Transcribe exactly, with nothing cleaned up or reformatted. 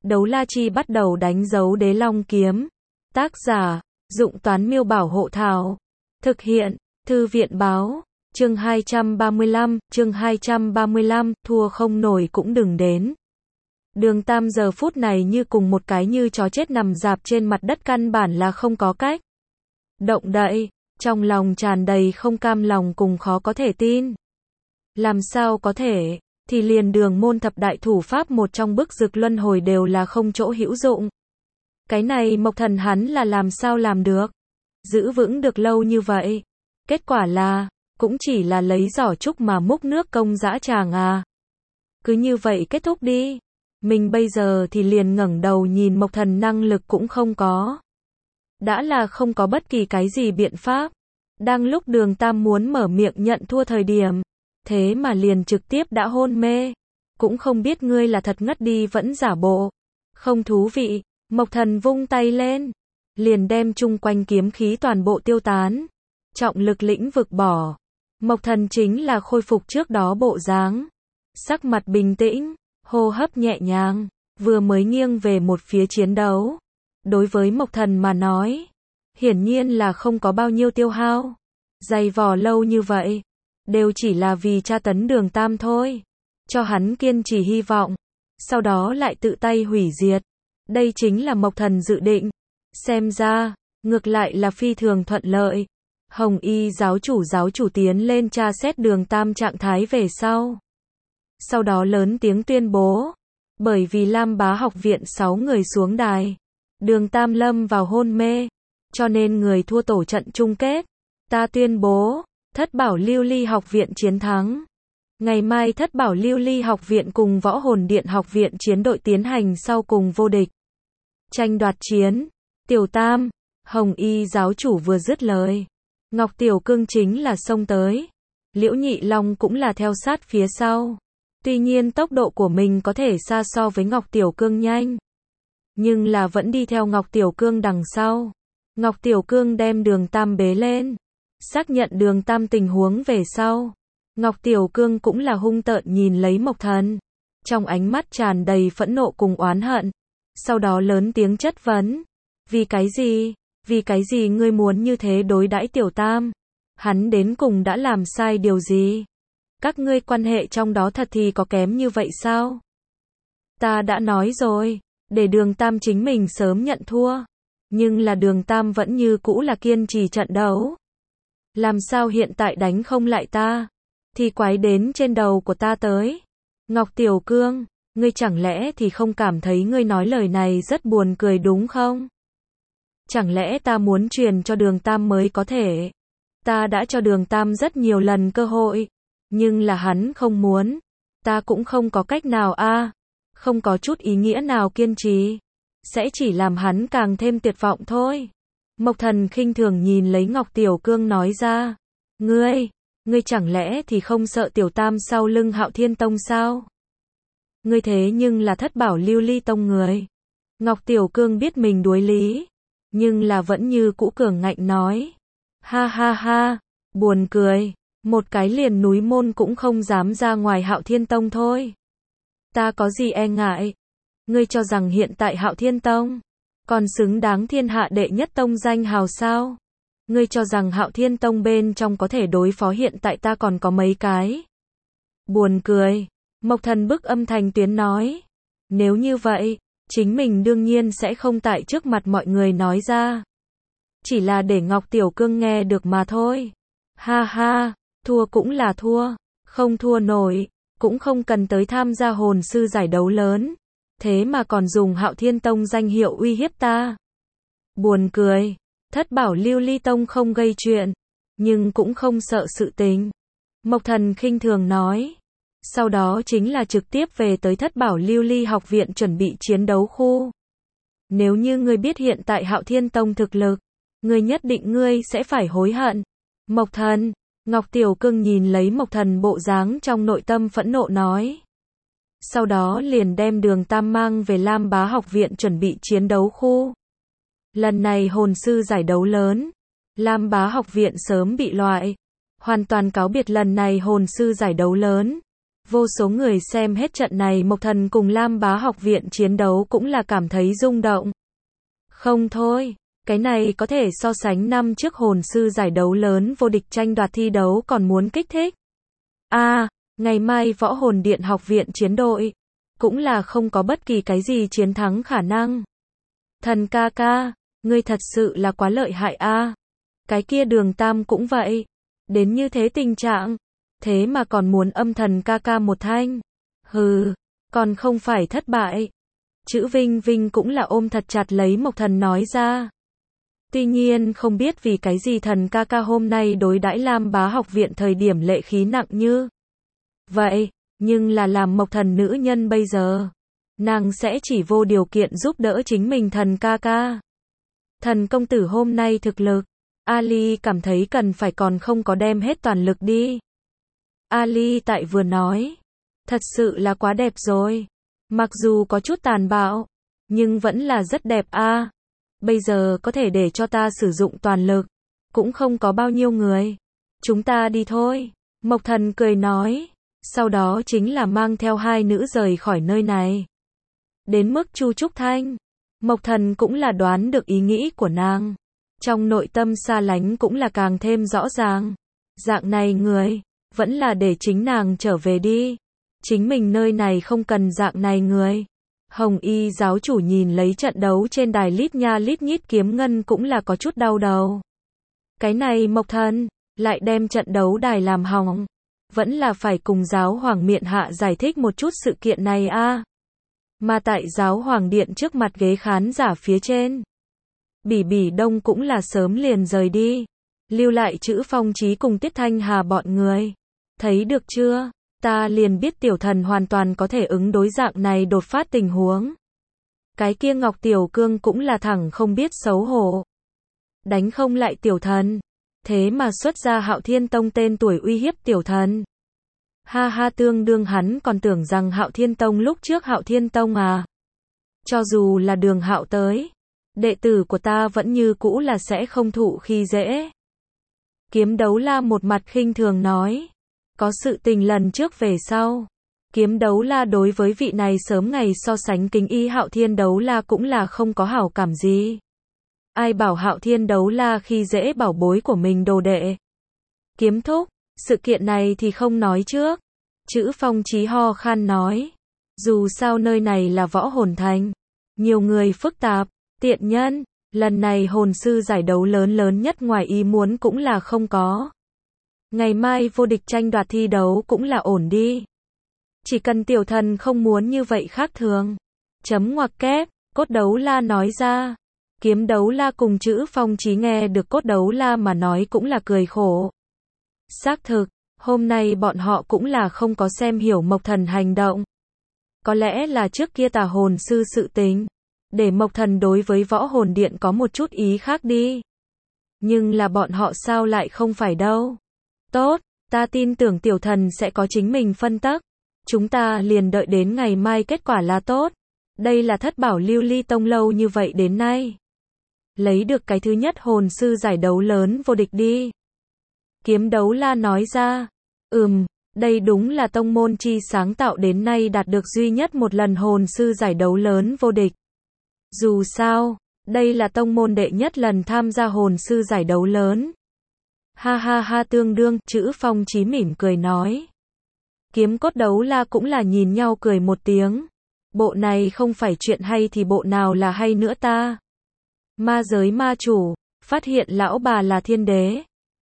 Đấu la chi bắt đầu đánh dấu đế long kiếm. Tác giả, Dụng Toán Miêu Bảo Hộ Thảo. Thực hiện, Thư viện Báo. Chương hai trăm ba mươi lăm, chương hai trăm ba mươi lăm, thua không nổi cũng đừng đến. Đường Tam giờ phút này như cùng một cái như chó chết nằm rạp trên mặt đất, căn bản là không có cách động đậy, trong lòng tràn đầy không cam lòng cùng khó có thể tin. Làm sao có thể, thì liền đường môn thập đại thủ pháp một trong bức dực luân hồi đều là không chỗ hữu dụng. Cái này Mộc Thần hắn là làm sao làm được, giữ vững được lâu như vậy. Kết quả là, cũng chỉ là lấy giỏ trúc mà múc nước công dã tràng à. Cứ như vậy kết thúc đi. Mình bây giờ thì liền ngẩng đầu nhìn Mộc Thần năng lực cũng không có. Đã là không có bất kỳ cái gì biện pháp. Đang lúc đường Tam muốn mở miệng nhận thua thời điểm, thế mà liền trực tiếp đã hôn mê. Cũng không biết ngươi là thật ngất đi vẫn giả bộ. Không thú vị. Mộc Thần vung tay lên, liền đem chung quanh kiếm khí toàn bộ tiêu tán. Trọng lực lĩnh vực bỏ. Mộc Thần chính là khôi phục trước đó bộ dáng. Sắc mặt bình tĩnh, hô hấp nhẹ nhàng, vừa mới nghiêng về một phía chiến đấu. Đối với Mộc Thần mà nói, hiển nhiên là không có bao nhiêu tiêu hao. Dày vò lâu như vậy, đều chỉ là vì tra tấn đường Tam thôi. Cho hắn kiên trì hy vọng, sau đó lại tự tay hủy diệt. Đây chính là Mộc Thần dự định. Xem ra, ngược lại là phi thường thuận lợi. Hồng Y giáo chủ giáo chủ tiến lên tra xét đường Tam trạng thái về sau. Sau đó lớn tiếng tuyên bố, bởi vì Lam Bá học viện sáu người xuống đài, đường Tam lâm vào hôn mê, cho nên người thua tổ trận chung kết. Ta tuyên bố, Thất Bảo Lưu Ly học viện chiến thắng. Ngày mai Thất Bảo Lưu Ly học viện cùng Võ Hồn Điện học viện chiến đội tiến hành sau cùng vô địch tranh đoạt chiến. Tiểu Tam, Hồng Y giáo chủ vừa dứt lời, Ngọc Tiểu Cương chính là xông tới. Liễu Nhị Long cũng là theo sát phía sau. Tuy nhiên tốc độ của mình có thể xa so với Ngọc Tiểu Cương nhanh, nhưng là vẫn đi theo Ngọc Tiểu Cương đằng sau. Ngọc Tiểu Cương đem đường Tam bế lên, xác nhận đường Tam tình huống về sau. Ngọc Tiểu Cương cũng là hung tợn nhìn lấy Mộc Thần, trong ánh mắt tràn đầy phẫn nộ cùng oán hận. Sau đó lớn tiếng chất vấn, vì cái gì, vì cái gì ngươi muốn như thế đối đãi Tiểu Tam? Hắn đến cùng đã làm sai điều gì? Các ngươi quan hệ trong đó thật thì có kém như vậy sao? Ta đã nói rồi, để đường Tam chính mình sớm nhận thua. Nhưng là đường Tam vẫn như cũ là kiên trì trận đấu. Làm sao hiện tại đánh không lại ta? Thì quái đến trên đầu của ta tới. Ngọc Tiểu Cương, ngươi chẳng lẽ thì không cảm thấy ngươi nói lời này rất buồn cười đúng không? Chẳng lẽ ta muốn truyền cho đường Tam mới có thể? Ta đã cho đường Tam rất nhiều lần cơ hội, nhưng là hắn không muốn. Ta cũng không có cách nào a, à, không có chút ý nghĩa nào kiên trì, sẽ chỉ làm hắn càng thêm tuyệt vọng thôi. Mộc Thần khinh thường nhìn lấy Ngọc Tiểu Cương nói ra, ngươi, ngươi chẳng lẽ thì không sợ Tiểu Tam sau lưng Hạo Thiên Tông sao? Ngươi thế nhưng là Thất Bảo Lưu Ly Tông người. Ngọc Tiểu Cương biết mình đuối lý, nhưng là vẫn như cũ cường ngạnh nói, ha ha ha, buồn cười, một cái liền núi môn cũng không dám ra ngoài Hạo Thiên Tông thôi. Ta có gì e ngại? Ngươi cho rằng hiện tại Hạo Thiên Tông còn xứng đáng thiên hạ đệ nhất tông danh hào sao? Ngươi cho rằng Hạo Thiên Tông bên trong có thể đối phó hiện tại ta còn có mấy cái? Buồn cười. Mộc Thần bức âm thanh tuyến nói, nếu như vậy, chính mình đương nhiên sẽ không tại trước mặt mọi người nói ra. Chỉ là để Ngọc Tiểu Cương nghe được mà thôi. Ha ha, thua cũng là thua, không thua nổi, cũng không cần tới tham gia hồn sư giải đấu lớn. Thế mà còn dùng Hạo Thiên Tông danh hiệu uy hiếp ta. Buồn cười, Thất Bảo Lưu Ly Tông không gây chuyện, nhưng cũng không sợ sự tình. Mộc Thần khinh thường nói. Sau đó chính là trực tiếp về tới Thất Bảo Lưu Ly học viện chuẩn bị chiến đấu khu. Nếu như ngươi biết hiện tại Hạo Thiên Tông thực lực, ngươi nhất định ngươi sẽ phải hối hận. Mộc Thần, Ngọc Tiểu Cương nhìn lấy Mộc Thần bộ dáng trong nội tâm phẫn nộ nói. Sau đó liền đem đường Tam mang về Lam Bá học viện chuẩn bị chiến đấu khu. Lần này hồn sư giải đấu lớn, Lam Bá học viện sớm bị loại, hoàn toàn cáo biệt lần này hồn sư giải đấu lớn. Vô số người xem hết trận này Mộc Thần cùng Lam Bá học viện chiến đấu cũng là cảm thấy rung động. Không thôi, cái này có thể so sánh năm trước hồn sư giải đấu lớn vô địch tranh đoạt thi đấu còn muốn kích thích. A, à, ngày mai võ hồn điện học viện chiến đội, cũng là không có bất kỳ cái gì chiến thắng khả năng. Thần ca ca, ngươi thật sự là quá lợi hại a. À. Cái kia Đường Tam cũng vậy, đến như thế tình trạng, thế mà còn muốn âm thần ca ca một thanh. Hừ, còn không phải thất bại. Chữ Vinh Vinh cũng là ôm thật chặt lấy Mộc Thần nói ra. Tuy nhiên không biết vì cái gì thần ca ca hôm nay đối đãi Lam Bá học viện thời điểm lệ khí nặng như vậy, nhưng là làm Mộc Thần nữ nhân bây giờ, nàng sẽ chỉ vô điều kiện giúp đỡ chính mình thần ca ca. Thần công tử hôm nay thực lực, Ali cảm thấy cần phải còn không có đem hết toàn lực đi. Ali tại vừa nói, thật sự là quá đẹp rồi. Mặc dù có chút tàn bạo, nhưng vẫn là rất đẹp a. À. Bây giờ có thể để cho ta sử dụng toàn lực, cũng không có bao nhiêu người. Chúng ta đi thôi. Mộc Thần cười nói, sau đó chính là mang theo hai nữ rời khỏi nơi này. Đến mức Chu Trúc Thanh, Mộc Thần cũng là đoán được ý nghĩ của nàng. Trong nội tâm xa lánh cũng là càng thêm rõ ràng. Dạng này người, vẫn là để chính nàng trở về đi. Chính mình nơi này không cần dạng này người. Hồng Y giáo chủ nhìn lấy trận đấu trên đài lít nha lít nhít kiếm ngân cũng là có chút đau đầu. Cái này Mộc Thần, lại đem trận đấu đài làm hỏng. Vẫn là phải cùng giáo hoàng miện hạ giải thích một chút sự kiện này a. À. Mà tại giáo hoàng điện trước mặt ghế khán giả phía trên, Bỉ Bỉ Đông cũng là sớm liền rời đi. Lưu lại chữ Phong Chí cùng Tiết Thanh Hà bọn người. Thấy được chưa? Ta liền biết tiểu thần hoàn toàn có thể ứng đối dạng này đột phát tình huống. Cái kia Ngọc Tiểu Cương cũng là thẳng không biết xấu hổ. Đánh không lại tiểu thần. Thế mà xuất ra Hạo Thiên Tông tên tuổi uy hiếp tiểu thần. Ha ha, tương đương hắn còn tưởng rằng Hạo Thiên Tông lúc trước Hạo Thiên Tông à. Cho dù là Đường Hạo tới, đệ tử của ta vẫn như cũ là sẽ không thụ khi dễ. Kiếm Đấu La một mặt khinh thường nói. Có sự tình lần trước về sau. Kiếm Đấu La đối với vị này sớm ngày so sánh kính y Hạo Thiên Đấu La cũng là không có hảo cảm gì. Ai bảo Hạo Thiên Đấu La khi dễ bảo bối của mình đồ đệ. Kiếm thúc, sự kiện này thì không nói trước. Chữ Phong Chí ho khan nói. Dù sao nơi này là võ hồn thành. Nhiều người phức tạp, tiện nhân. Lần này hồn sư giải đấu lớn lớn nhất ngoài ý muốn cũng là không có. Ngày mai vô địch tranh đoạt thi đấu cũng là ổn đi. Chỉ cần tiểu thần không muốn như vậy khác thường. Chấm ngoặc kép, Cốt Đấu La nói ra. Kiếm Đấu La cùng chữ Phong Chí nghe được Cốt Đấu La mà nói cũng là cười khổ. Xác thực, hôm nay bọn họ cũng là không có xem hiểu Mộc Thần hành động. Có lẽ là trước kia tà hồn sư sự tình, để Mộc Thần đối với võ hồn điện có một chút ý khác đi. Nhưng là bọn họ sao lại không phải đâu. Tốt, ta tin tưởng tiểu thần sẽ có chính mình phân tắc. Chúng ta liền đợi đến ngày mai kết quả là tốt. Đây là thất bảo lưu ly tông lâu như vậy đến nay. Lấy được cái thứ nhất hồn sư giải đấu lớn vô địch đi. Kiếm Đấu La nói ra. Ừm, đây đúng là tông môn chi sáng tạo đến nay đạt được duy nhất một lần hồn sư giải đấu lớn vô địch. Dù sao, đây là tông môn đệ nhất lần tham gia hồn sư giải đấu lớn. Ha ha ha, tương đương, chữ Phong Chí mỉm cười nói. Kiếm Cốt Đấu La cũng là nhìn nhau cười một tiếng. Bộ này không phải chuyện hay thì bộ nào là hay nữa ta. Ma giới ma chủ, phát hiện lão bà là thiên đế.